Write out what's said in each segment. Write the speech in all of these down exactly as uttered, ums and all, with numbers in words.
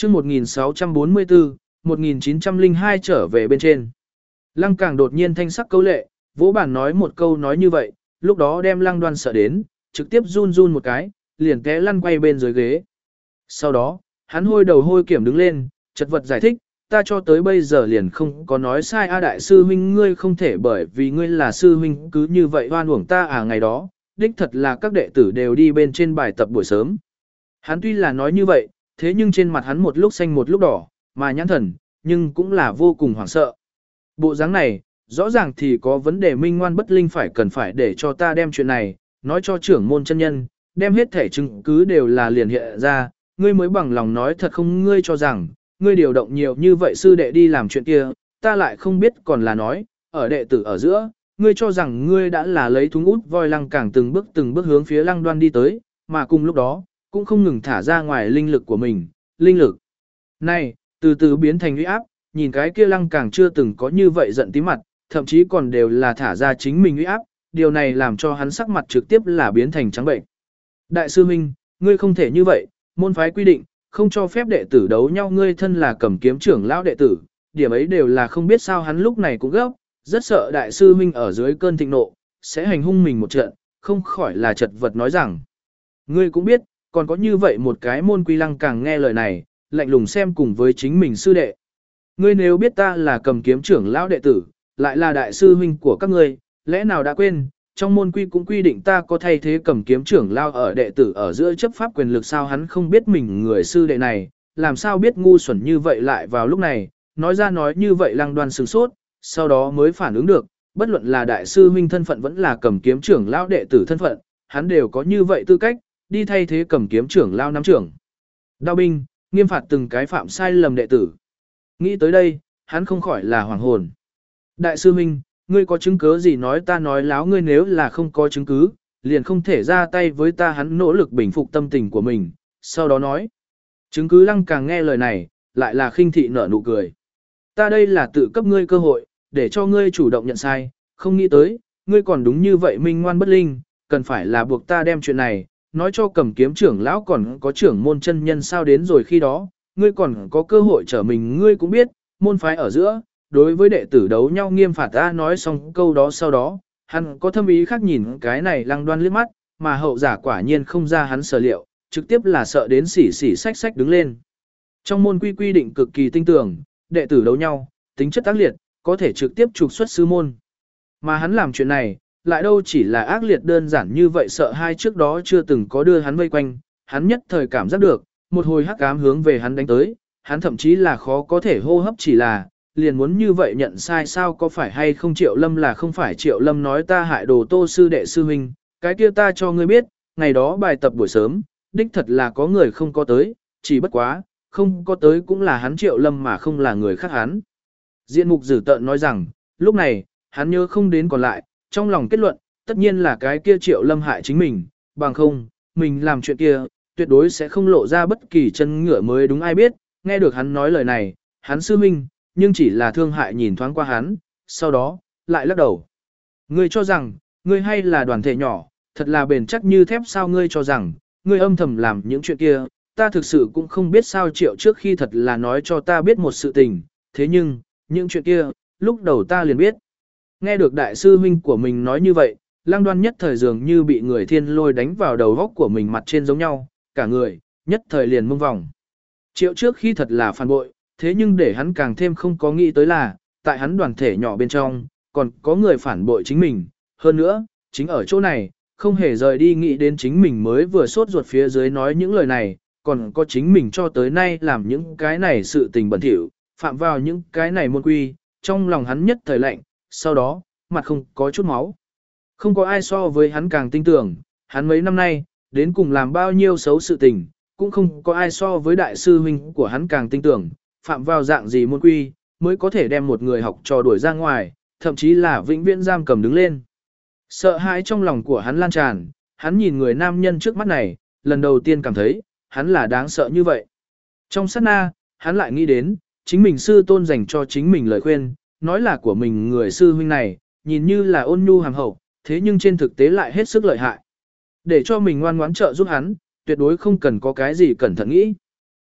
chương một nghìn sáu trăm bốn mươi tư, một nghìn chín trăm lẻ hai trở về bên trên. Lăng Càng đột nhiên thanh sắc câu lệ, vỗ bản nói một câu nói như vậy, lúc đó đem Lăng Đoan sợ đến, trực tiếp run run một cái, liền té lăn quay bên dưới ghế. Sau đó, hắn hôi đầu hôi kiểm đứng lên, chật vật giải thích, ta cho tới bây giờ liền không có nói sai a đại sư huynh ngươi không thể bởi vì ngươi là sư huynh cứ như vậy hoan uổng ta à ngày đó, đích thật là các đệ tử đều đi bên trên bài tập buổi sớm. Hắn tuy là nói như vậy, thế nhưng trên mặt hắn một lúc xanh một lúc đỏ, mà nhãn thần, nhưng cũng là vô cùng hoảng sợ. Bộ dáng này, rõ ràng thì có vấn đề minh ngoan bất linh phải cần phải để cho ta đem chuyện này, nói cho trưởng môn chân nhân, đem hết thể chứng cứ đều là liền hiện ra, ngươi mới bằng lòng nói thật không ngươi cho rằng, ngươi điều động nhiều như vậy sư đệ đi làm chuyện kia, ta lại không biết còn là nói, ở đệ tử ở giữa, ngươi cho rằng ngươi đã là lấy thúng út voi Lăng Càng từng bước từng bước hướng phía Lăng Đoan đi tới, mà cùng lúc đó, cũng không ngừng thả ra ngoài linh lực của mình, linh lực. Này, từ từ biến thành uy áp, nhìn cái kia Lăng Càng chưa từng có như vậy giận tí mặt, thậm chí còn đều là thả ra chính mình uy áp, điều này làm cho hắn sắc mặt trực tiếp là biến thành trắng bệnh. Đại sư huynh, ngươi không thể như vậy, môn phái quy định, không cho phép đệ tử đấu nhau ngươi thân là cầm kiếm trưởng lão đệ tử, điểm ấy đều là không biết sao hắn lúc này cũng gấp, rất sợ đại sư huynh ở dưới cơn thịnh nộ, sẽ hành hung mình một trận, không khỏi là chật vật nói rằng. Ngươi cũng biết, còn có như vậy một cái môn quy Lăng Càng nghe lời này, lạnh lùng xem cùng với chính mình sư đệ. Ngươi nếu biết ta là cầm kiếm trưởng lão đệ tử, lại là đại sư huynh của các ngươi, lẽ nào đã quên, trong môn quy cũng quy định ta có thay thế cầm kiếm trưởng lão ở đệ tử ở giữa chấp pháp quyền lực sao hắn không biết mình người sư đệ này, làm sao biết ngu xuẩn như vậy lại vào lúc này, nói ra nói như vậy Lăng Đoan sửng sốt, sau đó mới phản ứng được, bất luận là đại sư huynh thân phận vẫn là cầm kiếm trưởng lão đệ tử thân phận, hắn đều có như vậy tư cách, đi thay thế cầm kiếm trưởng lão nắm trưởng. Đao binh, nghiêm phạt từng cái phạm sai lầm đệ tử. Nghĩ tới đây, hắn không khỏi là hoàng hồn. Đại sư huynh, ngươi có chứng cứ gì nói ta nói láo ngươi nếu là không có chứng cứ, liền không thể ra tay với ta hắn nỗ lực bình phục tâm tình của mình, sau đó nói. Chứng cứ Lăng Càng nghe lời này, lại là khinh thị nở nụ cười. Ta đây là tự cấp ngươi cơ hội, để cho ngươi chủ động nhận sai, không nghĩ tới, ngươi còn đúng như vậy minh ngoan bất linh, cần phải là buộc ta đem chuyện này, nói cho cầm kiếm trưởng lão còn có trưởng môn chân nhân sao đến rồi khi đó, ngươi còn có cơ hội trở mình ngươi cũng biết, môn phái ở giữa, đối với đệ tử đấu nhau nghiêm phạt ta nói xong câu đó sau đó, hắn có thâm ý khác nhìn cái này Lăng Đoan liếc mắt, mà hậu giả quả nhiên không ra hắn sở liệu, trực tiếp là sợ đến xỉ xỉ xách xách đứng lên. Trong môn quy quy định cực kỳ tinh tường, đệ tử đấu nhau, tính chất ác liệt, có thể trực tiếp trục xuất sư môn. Mà hắn làm chuyện này, lại đâu chỉ là ác liệt đơn giản như vậy sợ hai trước đó chưa từng có đưa hắn vây quanh, hắn nhất thời cảm giác được, một hồi hắc ám hướng về hắn đánh tới, hắn thậm chí là khó có thể hô hấp chỉ là, liền muốn như vậy nhận sai sao có phải hay không Triệu Lâm là không phải Triệu Lâm nói ta hại đồ Tô sư đệ sư huynh, cái kia ta cho ngươi biết, ngày đó bài tập buổi sớm, đích thật là có người không có tới, chỉ bất quá, không có tới cũng là hắn Triệu Lâm mà không là người khác hắn. Diện mục dữ tợn nói rằng, lúc này, hắn nhớ không đến còn lại, trong lòng kết luận, tất nhiên là cái kia Triệu Lâm hại chính mình, bằng không, mình làm chuyện kia, tuyệt đối sẽ không lộ ra bất kỳ chân ngựa mới đúng ai biết, nghe được hắn nói lời này, hắn sư minh, nhưng chỉ là thương hại nhìn thoáng qua hắn, sau đó, lại lắc đầu. Ngươi cho rằng, ngươi hay là đoàn thể nhỏ, thật là bền chắc như thép sao ngươi cho rằng, ngươi âm thầm làm những chuyện kia, ta thực sự cũng không biết sao Triệu trước khi thật là nói cho ta biết một sự tình, thế nhưng, những chuyện kia, lúc đầu ta liền biết. Nghe được đại sư huynh của mình nói như vậy, Lăng Đoan nhất thời dường như bị người thiên lôi đánh vào đầu góc của mình mặt trên giống nhau, cả người, nhất thời liền mông vòng. Triệu trước khi thật là phản bội, thế nhưng để hắn càng thêm không có nghĩ tới là, tại hắn đoàn thể nhỏ bên trong, còn có người phản bội chính mình, hơn nữa, chính ở chỗ này, không hề rời đi nghĩ đến chính mình mới vừa sốt ruột phía dưới nói những lời này, còn có chính mình cho tới nay làm những cái này sự tình bẩn thỉu, phạm vào những cái này môn quy, trong lòng hắn nhất thời lạnh, sau đó, mặt không có chút máu. Không có ai so với hắn càng tin tưởng, hắn mấy năm nay, đến cùng làm bao nhiêu xấu sự tình, cũng không có ai so với đại sư huynh của hắn càng tin tưởng, phạm vào dạng gì môn quy, mới có thể đem một người học trò đuổi ra ngoài, thậm chí là vĩnh viễn giam cầm đứng lên. Sợ hãi trong lòng của hắn lan tràn, hắn nhìn người nam nhân trước mắt này, lần đầu tiên cảm thấy, hắn là đáng sợ như vậy. Trong sát na, hắn lại nghĩ đến, chính mình sư tôn dành cho chính mình lời khuyên, nói là của mình người sư huynh này, nhìn như là ôn nhu hàm hậu, thế nhưng trên thực tế lại hết sức lợi hại. Để cho mình ngoan ngoãn trợ giúp hắn, tuyệt đối không cần có cái gì cẩn thận nghĩ.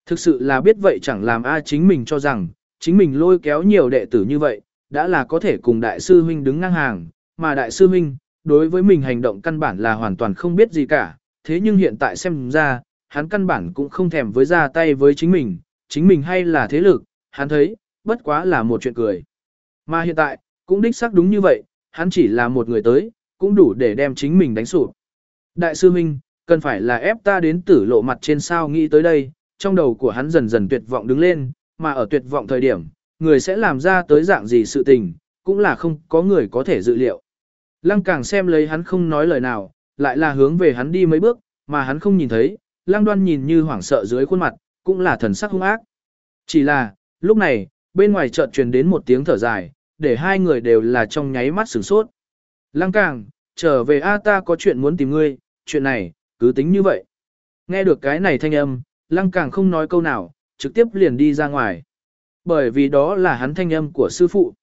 Thực sự là biết vậy chẳng làm a chính mình cho rằng, chính mình lôi kéo nhiều đệ tử như vậy, đã là có thể cùng đại sư huynh đứng ngang hàng, mà đại sư huynh, đối với mình hành động căn bản là hoàn toàn không biết gì cả, thế nhưng hiện tại xem ra, hắn căn bản cũng không thèm với ra tay với chính mình, chính mình hay là thế lực, hắn thấy, bất quá là một chuyện cười. Mà hiện tại, cũng đích xác đúng như vậy, hắn chỉ là một người tới, cũng đủ để đem chính mình đánh sụp. Đại sư huynh, cần phải là ép ta đến tử lộ mặt trên sao nghĩ tới đây, trong đầu của hắn dần dần tuyệt vọng đứng lên, mà ở tuyệt vọng thời điểm, người sẽ làm ra tới dạng gì sự tình, cũng là không có người có thể dự liệu. Lăng Càng xem lấy hắn không nói lời nào, lại là hướng về hắn đi mấy bước, mà hắn không nhìn thấy, Lăng Đoan nhìn như hoảng sợ dưới khuôn mặt, cũng là thần sắc hung ác. Chỉ là, lúc này, bên ngoài chợt truyền đến một tiếng thở dài, để hai người đều là trong nháy mắt sửng sốt. Lăng Càng, trở về a ta có chuyện muốn tìm ngươi, chuyện này, cứ tính như vậy. Nghe được cái này thanh âm, Lăng Càng không nói câu nào, trực tiếp liền đi ra ngoài. Bởi vì đó là hắn thanh âm của sư phụ.